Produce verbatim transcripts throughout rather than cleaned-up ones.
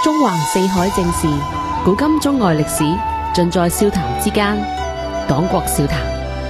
中橫四海正事，古今中外歷史，盡在笑談之間。黨國笑談。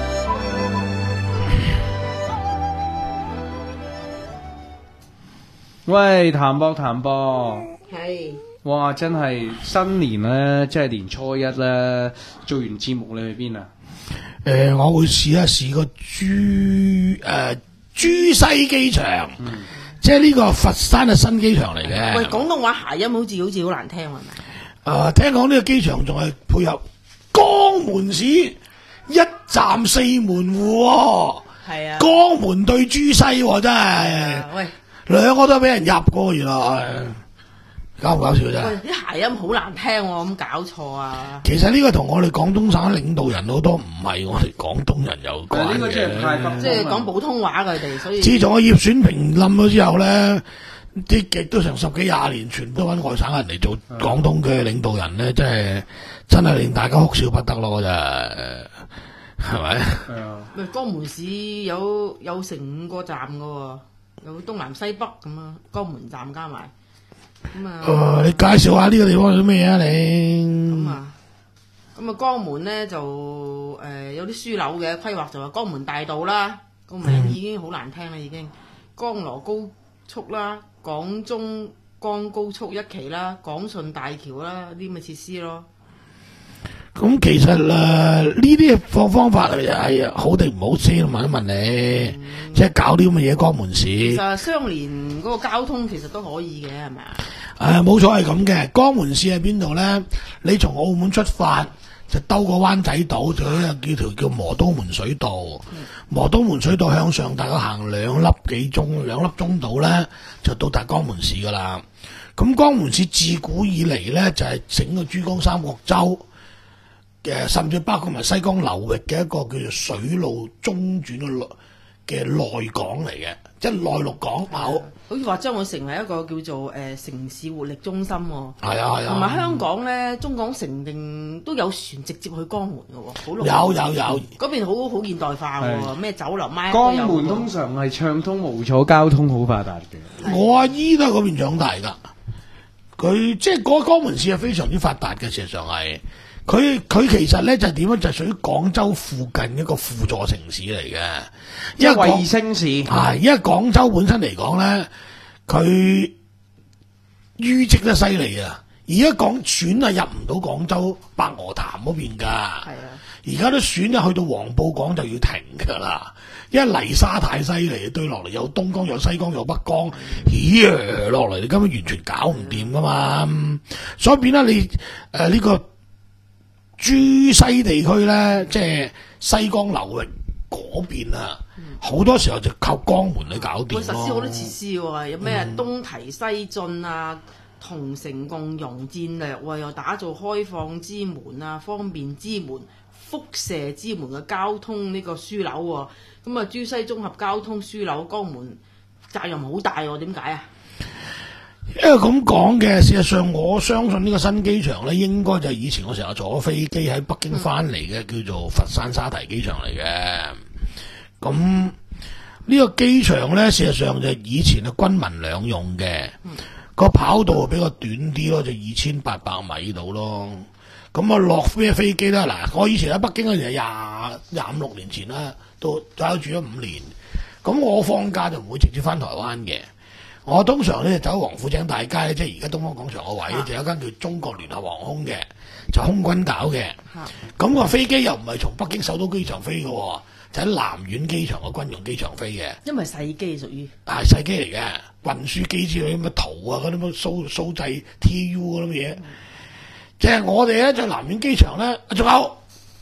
喂，譚博譚博， 係， 哇！真係新年咧，即係年初一咧，做完節目你去邊啊？ 誒、呃，我會試一試個珠誒珠西機場，嗯、即係呢個佛山嘅新機場嚟嘅。 喂，廣東話諧音好似好似好難聽係咪？誒、 呃，聽講呢個機場仲係配合江門市一站四門戶、哦，係啊，江門對珠西、哦、真係、啊，喂，兩個都俾人入過，原來。搞唔搞笑啫？ 喂，啲諧音好難聽喎，咁搞錯啊！ 其實呢個同我哋廣東省領導人好多唔係我哋廣東人有關嘅。 呢個即係太北， 即係講普通話佢哋，所以自從個葉選平冧咗之後咧，啲極都成十幾廿年，全都揾外省人嚟做廣東嘅領導人咧，真係真係令大家哭笑不得咯，真係係咪？係啊！ 喂，江門市有有成五個站㗎喎，有東南西北咁啊，江門站加埋。咁啊、 呃！你介紹下呢個地方有啲咩啊？你咁啊，咁啊，江門咧就誒、呃、有啲樞紐嘅規劃，就話江門大道啦，個名已經好難聽啦，已經江羅高速啦、廣中江高速一期啦、廣順大橋啦啲咁嘅設施咯。 咁其實誒呢啲方方法係好定唔好先？問一問你，嗯、即係搞啲咁嘅嘢，江門市。 其實相連嗰個交通其實都可以嘅，係咪啊？ 誒，冇錯係咁嘅。江門市喺邊度咧？你從澳門出發就兜個灣仔島，就有一叫條叫磨刀門水道。嗯、磨刀門水道向上大概行兩粒幾鐘，兩粒鐘度咧就到達江門市噶啦。咁江門市自古以嚟咧就係、是、整個珠江三角洲嘅，甚至包括埋西江流域嘅一個叫做水路中轉嘅嘅內港嚟嘅，即係內陸港口。 好似話將會成為一個叫做誒、呃、城市活力中心喎、哦。 係啊係啊。同埋香港咧，中港城定都有船直接去江門嘅喎、哦，好有有有。嗰邊好好現代化嘅喎，咩酒樓賣。 江門通常係暢通無阻，交通好發達嘅。 我阿姨都喺嗰邊長大㗎，佢即係嗰個江門市係非常之發達嘅，事實上係。佢佢其實咧就係點樣？就係屬於廣州附近一個輔助城市嚟嘅， 因為衛星市係，因為廣州本身嚟講咧，佢淤積得犀利啊！而家講船啊入唔到廣州白鵝潭嗰邊㗎，係啊！而家啲船一去到黃埔港就要停㗎啦，因為泥沙太犀利，堆落嚟有東江有西江有北江，咦落嚟你根本完全搞唔掂㗎嘛！所以變啦你誒呢、呃呢個。珠西地區咧，即係西江流域嗰邊啊，好、嗯、多時候就靠江門去搞掂咯。會實施好多設施喎，有咩、嗯、東提西進啊，同城共融戰略喎，又打造開放之門啊、方便之門、輻射之門嘅交通呢個樞紐喎。咁啊，珠西綜合交通樞紐江門責任好大喎，點解啊？因為咁講嘅，事實上我相信呢個新機場咧，應該就係以前我成日坐飛機喺北京翻嚟嘅，叫做佛山沙堤機場嚟嘅。咁呢個機場咧，事實上就以前係軍民兩用嘅，個跑道比較短啲咯，就二千八百米度咯。咁啊落咩飛機啦？嗱，我以前喺北京嗰陣係廿廿五六年前啦，都喺度住咗五年。咁我放假就唔會直接翻台灣嘅。我通常咧走黃府井大街，即係而家東方廣場個位，啊、就有一間叫中國聯合航空嘅，就空軍搞嘅。咁、啊、個飛機又唔係從北京首都機場飛嘅，就喺南苑機場嘅軍用機場飛嘅。因為細機屬於係細機嚟嘅，運輸機之類咁嘅圖啊，嗰啲乜蘇蘇製 T U 嗰啲嘢。即係、嗯、我哋咧就南苑機場咧，仲有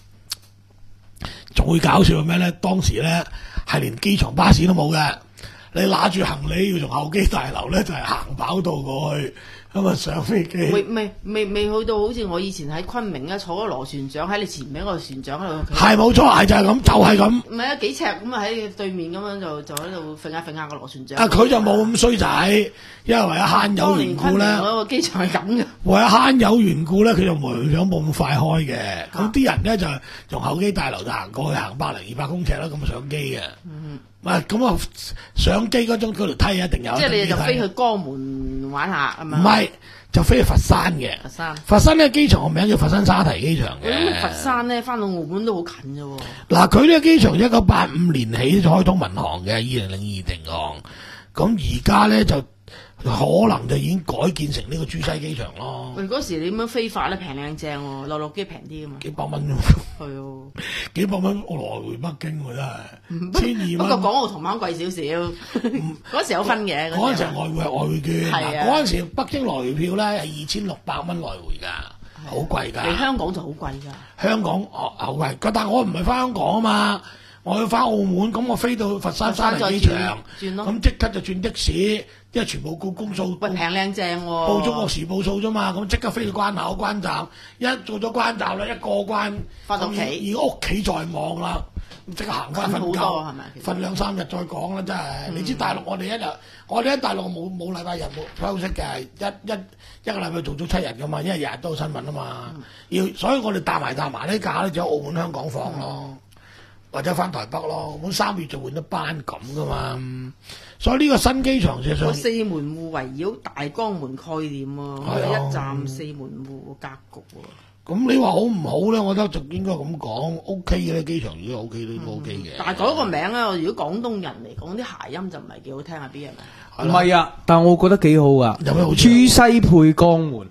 仲會搞笑嘅咩咧？當時咧係連機場巴士都冇嘅。你拿住行李要從候機大樓咧，就係、是、行跑道過去，咁啊上飛機。未未未未去到好似我以前喺昆明咧，坐咗螺旋槳喺你前面嗰個船長喺度。係冇錯，係就係、是、咁，就係、是、咁。唔係啊，幾尺咁啊喺對面咁樣就就喺度揈下揈下個螺旋槳。啊，佢就冇咁衰仔，因為為咗慳油緣故咧。嗰個機場係咁嘅。為咗慳油緣故咧，佢就冇想冇咁快開嘅。咁啲、啊、人咧就從候機大樓就行過去，行百零二百公尺啦，咁上機嘅。嗯。唔係咁啊！上機嗰種嗰條梯一定有。即係你就飛去江門門玩下係咪？ 唔係，就飛去佛山嘅。 佛山， 佛山呢個機場個名叫佛山沙堤機場嘅。 咁佛山咧翻到澳門都好近啫喎。 嗱，佢呢個機場一九八五年起就開通民航嘅，二零零二停航。咁而家咧就可能就已經改建成呢個珠西機場咯。 喂，嗰時你點樣飛法咧？平靚正喎，落落機平啲㗎嘛。 幾百蚊啫。 係喎， 幾百蚊我來回北京喎真係，千二蚊。 不過港澳同胞貴少少，嗰時有分嘅。 嗰陣時外匯係外匯券， 係啊嗰陣時北京來回票咧係二千六百蚊來回㗎，好貴㗎。 嚟香港就好貴㗎。 香港哦好貴，但係我唔係翻香港啊嘛，我要翻澳門，咁我飛到佛山沙堤機場， 轉咯， 咁即刻就轉的士，因為全部告公數。 喂，平靚正喎。 報中國時報數啫嘛，咁即刻飛到關口關站，一做咗關站咧，一過關翻到屋企， 已經屋企在望啦，咁即刻行翻瞓覺， 係咪？ 瞓兩三日再講啦，真係。嗯、你知大陸我哋一日，我哋喺大陸冇冇禮拜日冇休息嘅，一一一個禮拜做咗七日噶嘛，因為日日都有新聞啊嘛。嗯、要所以我哋搭埋搭埋呢假咧，就喺澳門香港放咯。嗯或者翻台北咯，咁三月就換一班咁噶嘛，所以呢個新機場事實上四門戶圍繞大江門概念喎、啊，一站四門戶格局喎、啊。 咁你話好唔好咧？我覺得就應該咁講 ，O K 嘅咧，機場如果 O K 都 O K 嘅。 但係改個名咧，如果廣東人嚟講，啲諧音就唔係幾好聽啊！B 係咪？ 唔係啊，但我覺得幾好啊。 有咩好？ 珠西配江門，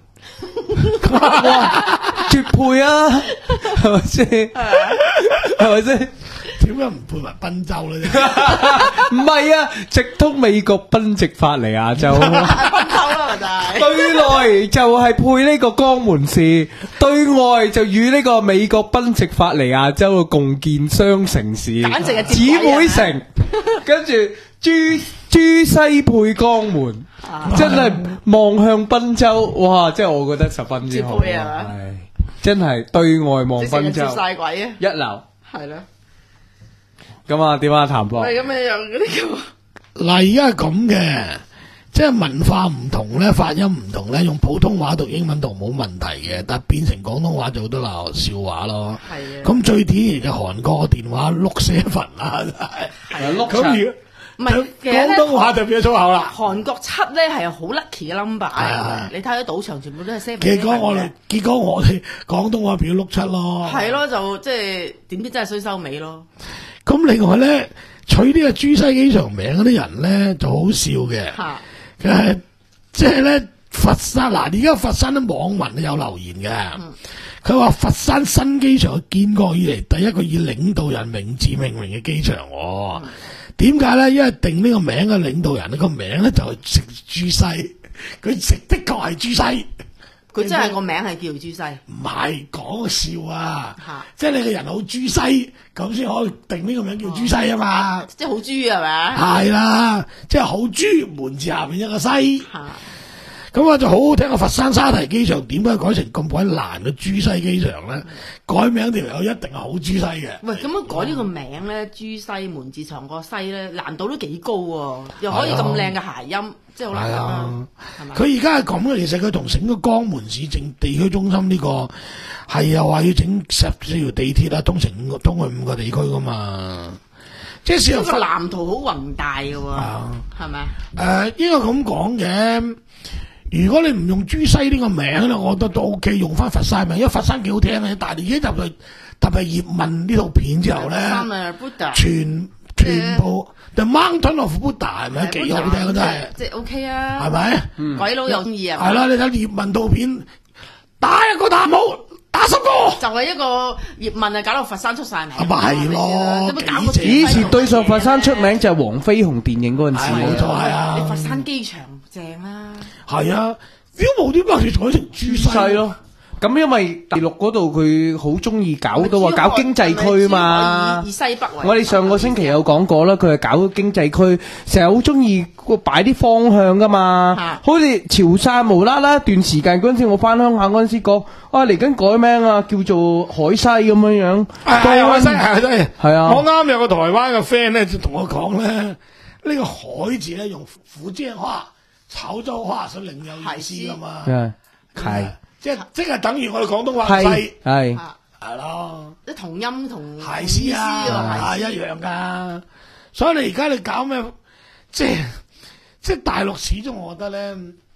哇，絕配啊！係咪先？係咪先？ 點解唔配埋賓州咧？ 唔係啊，直通美國賓夕法尼亞州。 賓州啦，就係。 對內就係配呢個江門市，對外就與呢個美國賓夕法尼亞州嘅共建雙城市， 簡直係姊妹城。跟住珠珠西配江門， 啊、 真係望向賓州，哇！即係我覺得十分之好。 接配係嘛？ 係真係對外望賓州， 晒鬼啊！ 一流。 係咯。 咁啊，點啊，譚博？ 喂，咁你又嗰啲叫嗱，而家係咁嘅，即係文化唔同咧，發音唔同咧，用普通話讀英文讀冇問題嘅，但係變成廣東話就好多鬧笑話咯。 係啊。 咁最典型嘅韓國電話碌寫份啦，真係。 係碌咁如唔係，其實咧廣東話就變咗粗口啦。 韓國七咧係好 lucky 嘅 number 嘅，你睇下賭場全部都係 seven。 結果我哋，結果我哋廣東話變咗碌七咯。 係咯，就即係點知真係衰收尾咯。 咁另外咧，取呢個珠西機場名嗰啲人咧就好笑嘅。佢係即係咧佛山嗱，而家佛山啲網民都有留言嘅。佢話、嗯、佛山新機場建國以嚟第一個以領導人名字命名嘅機場。點解咧？因為定呢個名嘅領導人呢、呢個名咧就係食珠西，佢食的確係珠西。 佢真係個名係叫珠西， 唔係講笑啊！ 啊即係你個人好珠西，咁先可以定呢個名叫珠西啊嘛！ 哦、即係好豬係咪？ 係啦，即係好豬門字下邊一個西。咁啊， 啊就好好聽啊！佛山沙堤機場點解改成咁鬼難嘅珠西機場咧？改名條友一定係好珠西嘅。 喂，咁樣改呢個名咧，珠西門字藏個西咧，難度都幾高喎，又可以咁靚嘅諧音。即係好難啊！ 佢而家係咁嘅，其實佢同整個江門市政地區中心呢、這個係又話要整十四條地鐵啊，通成五個通去五個地區噶嘛。即係事實個藍圖好宏大嘅喎，係咪啊？ 誒、呃，應該咁講嘅。如果你唔用珠西呢個名咧，我覺得都 O K， 用翻佛山名，因為佛山幾好聽嘅。但係你已經入去特別葉問呢套片之後咧，全全部。The Mountain of Buddha 係咪幾好聽啊？真係即係 OK 啊， 係咪？ 嗯、鬼佬有中意啊？ 係啦，你睇葉問套片，打一個大帽，打十個， 就係一個葉問啊，搞到佛山出晒名。 咪係咯， 以前對上佛山出名就係黃飛鴻電影嗰陣時， 冇錯係啊。 你佛山機場正啊， 係啊，點無點解要改成珠西咯？咁因為大陸嗰度佢好中意搞到話搞經濟區嘛， 以西北為我哋上個星期有講過啦，佢係搞經濟區，成日好中意擺啲方向噶嘛，啊、好似潮汕無啦啦一段時間嗰陣時，我翻鄉下嗰陣時講，啊嚟緊改名啊，叫做海西咁樣樣， 係海西係係係啊！ 我啱有個台灣嘅 friend 咧，就同我講咧，呢、呢個海字咧用福建話、潮州話所另有意思噶嘛，係。即係即係等於我哋廣東話西係係咯， 啲同音同諧師啊，係一樣噶。所以你而家你搞咩？即係即係大陸始終我覺得咧，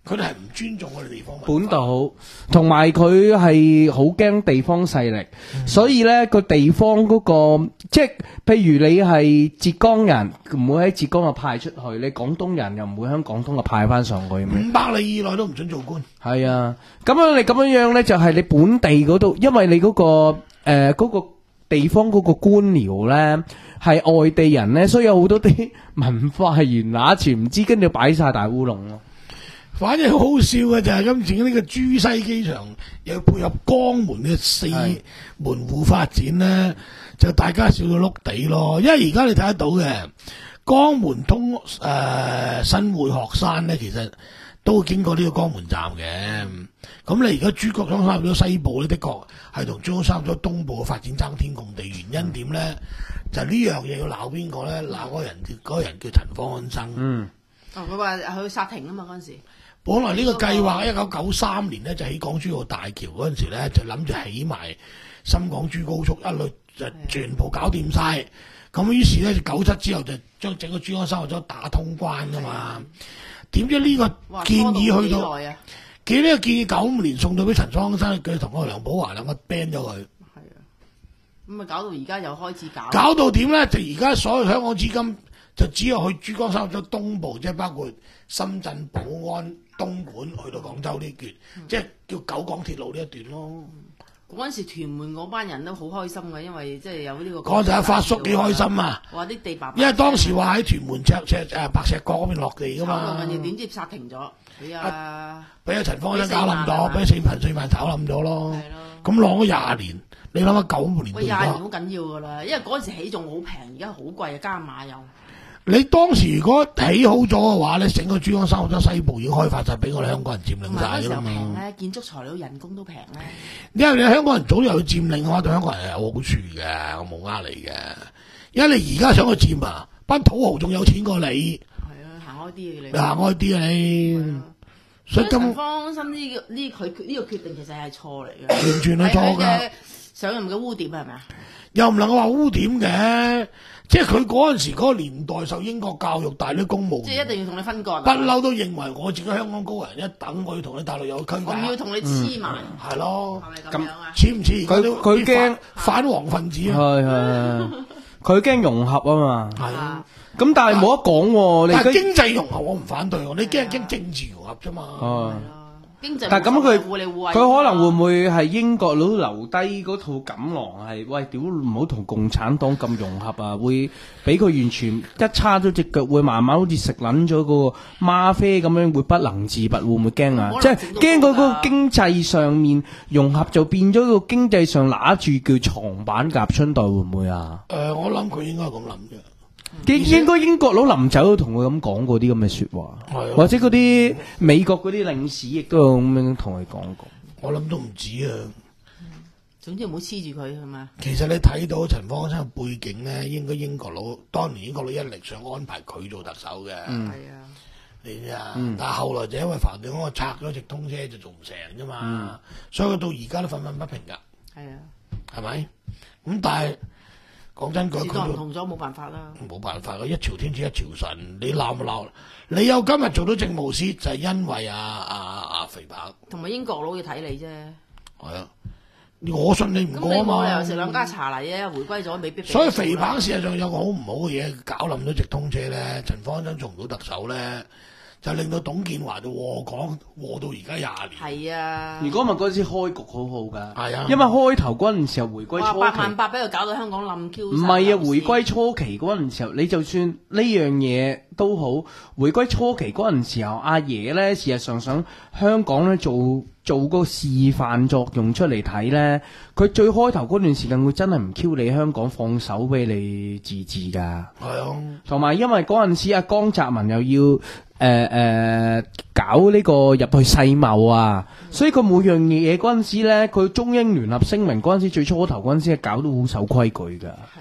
佢哋係唔尊重我哋地方本土，同埋佢係好驚地方勢力，嗯、所以咧個地方嗰、嗰個即係譬如你係浙江人，唔會喺浙江啊派出去；你廣東人又唔會喺廣東啊派翻上去。 五百里以內都唔准做官。係啊，咁樣你咁樣樣咧，就係你本地嗰度，因為你嗰、嗰個誒嗰、呃嗰個地方嗰個官僚咧係外地人咧，所以有好多啲文化係原拿全唔知，跟住擺晒大烏龍咯。 反正好好笑嘅就係今次呢個珠西機場又配合江門嘅四門戶發展咧，就大家笑到碌地咯。因為而家你睇得到嘅江門通誒、呃、新會學山咧，其實都經過呢個江門站嘅。咁你而家珠江三角洲西部咧，的確係同珠江三角洲東部嘅發展爭天共地。原因點咧？就呢樣嘢要鬧邊個咧？鬧嗰人，嗰個人叫陳方安生。嗯。 哦，佢話去煞停啊嘛嗰陣時。 本來呢個計劃一九九三年咧就起港珠澳大橋嗰陣時咧，就諗住起埋深港珠高速一律就全部搞掂晒。咁於是咧就九七之後就將整個珠江三角洲打通關噶嘛。點知呢個建議去到，到見呢個建議九五年送到俾陳方安生，佢同個梁寶華兩個 ban 咗佢。 係啊，咁啊搞到而家又開始搞。搞到點咧？就而家所有香港資金就只有去珠江三角洲東部，即係包括深圳、寶安、東莞去到廣州呢段，嗯、即係叫九廣鐵路呢一段咯。 嗰陣時屯門嗰班人都好開心嘅，因為即係有呢個。 嗰陣阿發叔幾開心啊！ 話啲地白， 因為當時話喺屯門赤赤誒白石角嗰邊落地噶嘛。 炒到點知煞停咗，俾啊俾阿陳方安生搞冧咗，俾四萬四萬炒冧咗咯。係咯。咁浪咗廿年，你諗下九五年到而家。 廿年好緊要㗎啦，因為嗰陣時起仲好平，而家好貴啊，加碼又。 你當時如果起好咗嘅話咧，整個珠江三角洲西部已經開發晒，俾我哋香港人佔領晒㗎啦嘛。 平咧，建築材料人工都平咧。 因為你香港人早有佔領嘅話，對香港人係有好處嘅，我冇呃你嘅。因為你而家想去佔啊，班土豪仲有錢過你。係啊，行開啲嘅你。 你行開啲啊你。 所以陳方安生呢個呢佢呢個決定其實係錯嚟嘅。 完全係錯㗎。 上任嘅污點係咪啊？ 又唔能夠話污點嘅。即係佢嗰陣時嗰個年代受英國教育，大啲公務員， 即係一定要同你分割。 不嬲都認為我自己香港高人一等，我要同你大陸有區別。 我要同你黐埋。 係咯。 係咪咁樣啊？ 似唔似？ 佢佢驚反黃分子啊！ 係係佢驚融合啊嘛。 係啊。 咁但係冇得講喎。 但係經濟融合我唔反對喎，你驚係驚政治融合啫嘛。 哦。 但係咁佢佢可能會唔會係英國佬留低嗰套錦囊係喂屌唔好同共產黨咁融合啊，會俾佢完全一叉咗隻腳，會慢慢好似食撚咗個嗎啡咁樣，會不能自拔，會唔會驚啊？即係驚嗰個經濟上面融合就變咗個經濟上揦住叫床板夾春袋，會唔會啊？ 誒、呃，我諗佢應該係咁諗嘅。 應應該英國佬臨走都同佢咁講過啲咁嘅說話，或者嗰啲美國嗰啲領事亦都有咁樣同佢講過。 我諗都唔止啊。 總之唔好黐住佢係嘛。 其實你睇到陳方安生嘅背景咧，應該英國佬當年英國佬一力想安排佢做特首嘅。係、嗯、啊，你知啊、嗯？但係後來就因為梵蒂岡拆咗直通車就做唔成啫嘛、嗯，所以佢到而家都憤憤不平㗎。係啊，係咪？咁但係。講真句，佢唔同咗，冇辦法啦。 冇辦法啦，一朝天子一朝臣，你鬧唔鬧？你有今日做到政務司，就係、是、因為阿阿阿肥彭同埋英國佬要睇你啫。 係啊，我信你唔過啊嘛。咁你冇理由食兩家茶禮嘅，回歸咗未必。所以肥彭事實上有個好唔好嘅嘢，搞冧咗直通車咧，陳方安生做唔到特首咧。就令到董建華就禍港禍到而家廿年。係啊！ 如果唔係嗰陣時開局好好㗎。 係啊！ 因為開頭嗰陣時候回歸初期。 哇！八萬八俾佢搞到香港冧 Q。 唔係啊！回歸初期嗰陣時候，你就算呢樣嘢都好，回歸初期嗰陣時候，阿爺咧事實上想香港咧做做個示範作用出嚟睇咧，佢最開頭嗰段時間，佢真係唔 Q 你香港放手俾你自治㗎。 係啊！ 同埋因為嗰陣時阿江澤民又要。誒、呃、誒、呃，搞呢個入去世貿啊，嗯、所以佢每樣嘢嗰陣時咧，佢中英聯合聲明嗰陣時最初頭嗰陣時係搞到好守規矩噶。係啊，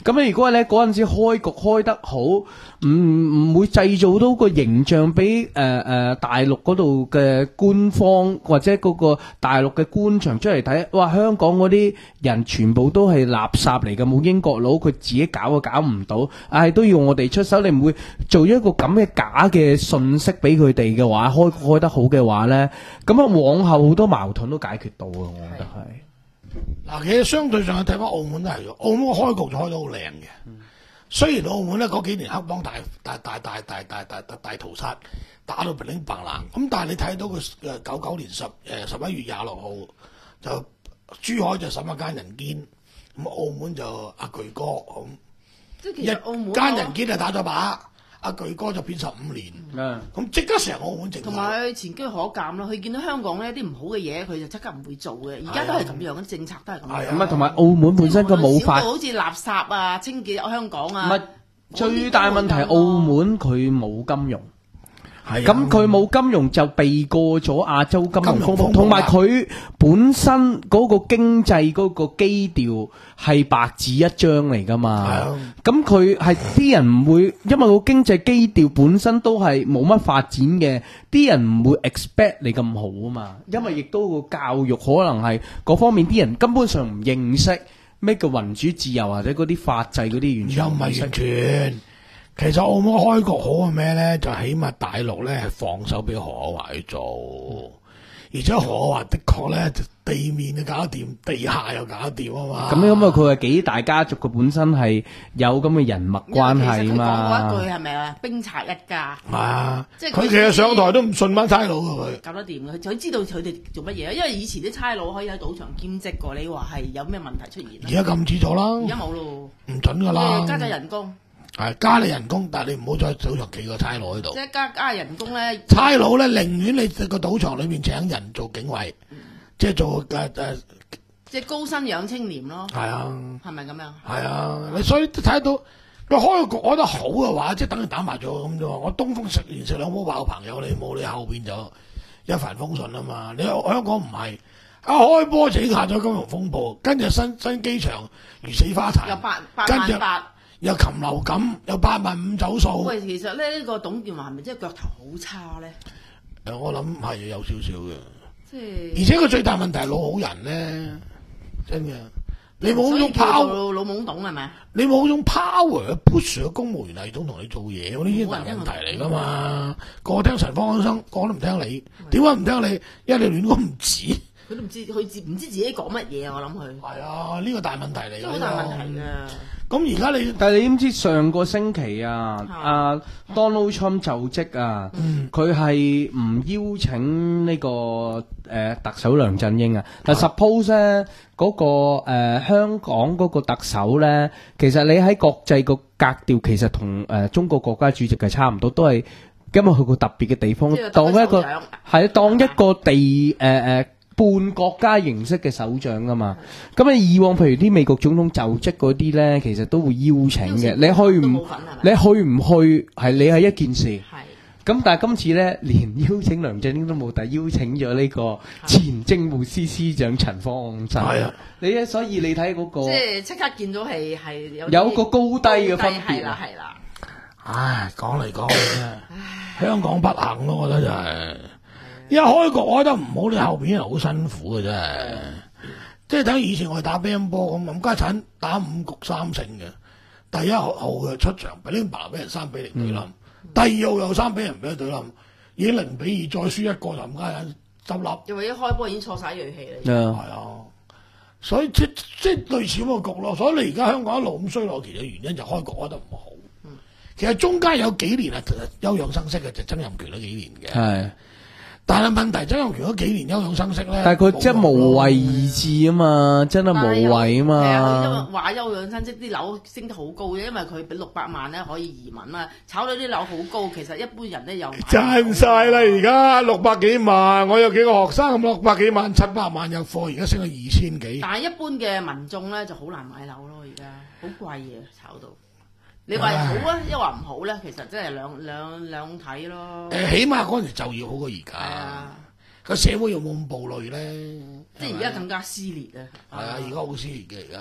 咁你如果咧嗰陣時開局開得好，唔唔會製造到個形象俾誒誒大陸嗰度嘅官方或者嗰個大陸嘅官場出嚟睇，哇！香港嗰啲人全部都係垃圾嚟嘅，冇英國佬，佢自己搞都搞唔到，唉、哎，都要我哋出手。你唔會做咗一個咁嘅假嘅信息俾佢哋嘅話，開開得好嘅話咧，咁啊往後好多矛盾都解決到啊！我覺得係。 嗱，其實相對上睇翻澳門都係，澳門個開局就開得好靚嘅。嗯、雖然澳門咧嗰幾年黑幫大大大大大大大大大屠殺，打到乒乒乓啷，咁但係你睇到佢誒九九年十誒十一月廿六號就珠海就審一間人堅，咁澳門就阿巨哥咁， 即係其實澳門一間人堅就打咗把。阿巨哥就變十五年，咁即、嗯、刻成澳門靜。 同埋佢前車可鑑咯，佢見到香港呢啲唔好嘅嘢，佢就即刻唔會做嘅。而家都係咁樣，啲政策都係咁樣。 咁啊，同埋澳門本身個冇法， 好似垃圾啊、清潔香港啊。 唔係最大問題，澳門佢冇金融。咁佢冇金融就避過咗亞洲金融風暴，同埋佢本身嗰個經濟嗰個基調係白紙一張嚟噶嘛。咁佢係啲人唔會，因為個經濟基調本身都係冇乜發展嘅，啲人唔會 expect 你咁好啊嘛。因為亦都個教育可能係嗰方面啲人根本上唔認識咩叫民主自由或者嗰啲法制嗰啲，完全又唔係完全。其實澳門開局好係咩咧？就起碼大陸咧係放手俾何可華去做，而且何可華的確咧地面就搞得掂，地下又搞得掂啊嘛。 咁咁啊，佢係幾大家族，佢本身係有咁嘅人脈關係啊嘛。 講過一句係咪啊？兵賊一家。 係啊，即係佢其實上台都唔信班差佬㗎佢。 搞得掂嘅，佢知道佢哋做乜嘢，因為以前啲差佬可以喺賭場兼職過，你話係有咩問題出現？ 而家禁止咗啦。 而家冇咯。 唔準㗎啦。 加咗人工。 係加你人工，但係你唔好再賭場企個差佬喺度。 即係加加人工咧， 差佬咧寧願你個賭場裏面請人做警衛，嗯、即係做誒誒，呃、 即係高薪養青年咯。係啊， 係咪咁樣？ 係啊，你所以睇到佢開個局開得好嘅話，即係等於打麻雀咁啫嘛。我東風食完食兩煲爆朋友，你冇你後邊就一帆風順啊嘛。你香港唔係一開波就下咗金融風暴，跟住新新機場如死花壇， 有八八萬八。 又禽流感，又八萬五走數。 喂，其實咧呢、這個董建華係咪真係腳頭好差咧？ 誒，我諗係有少少嘅。即係是， 而且個最大問題係老好人咧，真嘅。你冇嗰種 power， 老懵懂係咪？ 你冇嗰種 power push 個公務員系統同你做嘢，呢啲大問題嚟噶嘛？個個聽陳方安生講都唔聽你，點解唔聽你？因為你亂講唔止。 佢都唔知，佢唔知自己講乜嘢啊！我諗佢係啊，呢、這個大問題嚟， 好大問題㗎。 咁而家你， 但係你知唔知上個星期啊，阿、啊、Donald Trump 就職啊，佢係唔邀請呢、這個誒、呃、特首梁振英啊。但 suppose 咧嗰、那個誒、呃、香港嗰個特首咧，其實你喺國際個格調其實同誒、呃、中國國家主席係差唔多，都係因為佢個特別嘅地方，當一個係當一個地誒誒。呃呃半國家形式嘅首長噶嘛，咁啊、嗯、以往譬如啲美國總統就職嗰啲咧，其實都會邀請嘅。你去唔你去唔去係你係一件事。係。咁但係今次咧，連邀請梁振英都冇，但係邀請咗呢個前政務司司長陳方安生。係啊。你咧，所以你睇嗰、那個。即係即刻見到係係有。 有個高低嘅分別。 係啦係啦。 唉，講嚟講去咧，香港不幸咯，我覺得就係、是。一開局我覺得唔好，你後邊係好辛苦嘅啫，即係等以前我哋打乒乓波咁，冚家鏟打五局三勝嘅，第一號嘅出場，俾呢白俾人三比零對冧，嗯、第二號又三比零俾人對冧，已經零比二再輸一個就冚家鏟執笠。 因為一開波已經錯晒銳氣啦。 係啊，啊，所以即即類似咁個局咯。所以你而家香港一路咁衰落，其實原因就開局開得唔好。嗯、其實中間有幾年係休養生息嘅，就曾蔭權嗰幾年嘅。係。但係問題，曾蔭權嗰幾年休養生息咧， 但係佢真係無為而治啊嘛，真係無為啊嘛。 係啊，因為話休養生息，啲樓升得好高嘅，因為佢俾六百萬咧可以移民啊，炒到啲樓好高，其實一般人咧又賺晒啦！而家六百幾萬，我有幾個學生咁六百幾萬、七百萬入貨，而家升到二千幾。 但係一般嘅民眾咧就好難買樓咯，而家好貴嘅炒到。你話好啊，一話唔好咧，其實真係兩兩兩睇咯。誒， 起碼嗰陣時就業好過而家，個社會又冇咁暴戾咧。 即係而家更加撕裂啊！ 係啊，而家好撕裂嘅而家。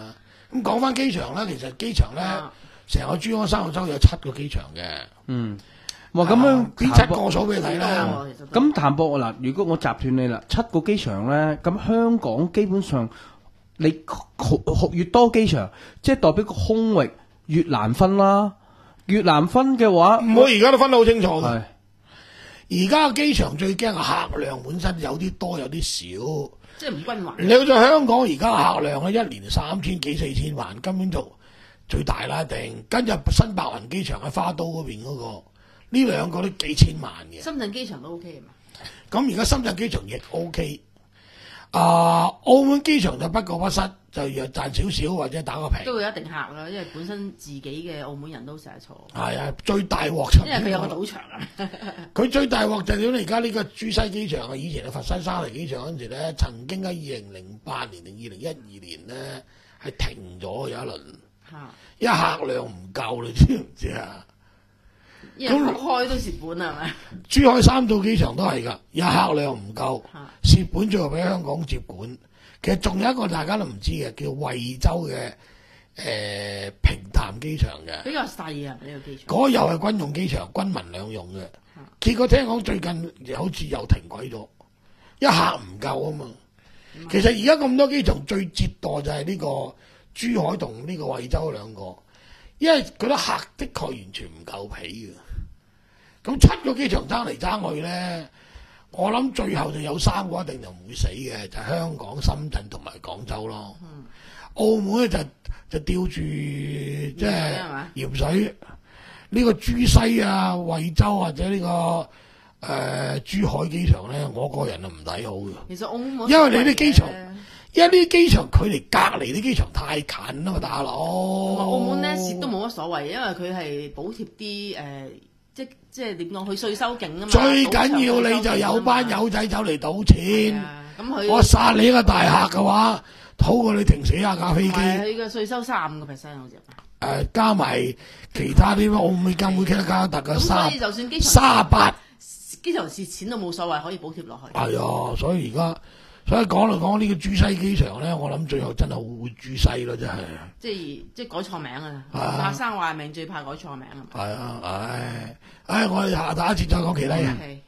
咁講翻機場咧，其實機場咧，成、啊、個珠江三角洲有七個機場嘅。 嗯，哇，咁樣邊、啊、七個數俾你睇啦。 咁譚博嗱，如果我集斷你啦，七個機場咧，咁香港基本上你越多機場，即係代表個空域越難分啦。越難分嘅話， 唔好而家都分得好清楚嘅。 係而家個機場最驚客量本身有啲多有啲少， 即係唔均勻。 你好似香港而家客量咧，一年三千幾四千萬，根本就最大啦，定跟住新白雲機場喺花都嗰邊嗰、那個，呢兩個都幾千萬嘅。 深圳機場都 OK 嘛？ 咁而家深圳機場亦 OK， 啊，澳門機場就不過不失，就若賺少少或者打個平。 都會有一定客啦，因為本身自己嘅澳門人都成日坐。 係啊，最大鑊就因為佢有個賭場啊。佢最大鑊就係點咧？而家呢個珠西機場啊，以前嘅佛山沙梨機場嗰陣時咧，曾經喺二零零八年定二零一二年咧係停咗有一輪，因為客量唔夠，你知唔知啊？ 咁開都蝕本係咪？ 珠海三島機場都係㗎，有客量唔夠，蝕本最後俾香港接管。其實仲有一個大家都唔知嘅，叫惠州嘅誒、呃、平潭機場嘅， 比較細啊呢、這個機場。 嗰個又係軍用機場，軍民兩用嘅。結果聽講最近好似又停軌咗，一客唔夠啊嘛。其實而家咁多機場最折墮就係呢個珠海同呢個惠州兩個，因為嗰啲客的確完全唔夠皮嘅。咁七個機場爭嚟爭去咧，我諗最後就有三個一定就唔會死嘅，就係、是、香港、深圳同埋廣州咯。嗯、澳門咧就就吊住即係鹽水，呢、這個珠西啊、惠州或者呢、這個誒、呃、珠海機場咧，我個人啊唔睇好嘅。 其實澳門因為你啲機場，因為呢啲機場距離隔離啲機場太近啦嘛，大佬。 澳門咧蝕都冇乜所謂，因為佢係補貼啲誒。呃即即係點講？佢稅收勁啊嘛！ 最緊要你就有班友仔走嚟賭錢， 咁佢我殺你一個大客嘅話，好過你停死下架飛機。 佢嘅稅收三五個 percent 好似。誒、 呃，加埋其他啲澳門監會傾加特嘅三， 就算機場三八， 機場蝕錢都冇所謂，可以補貼落去。 係啊，所以而家。所以講嚟講呢個珠西機場咧，我諗最後真係會珠西咯，真係。 即係即係改錯名啊！學生話命最怕改錯名啊！ 係啊，唉，唉，我哋下打一次再講其他嘢。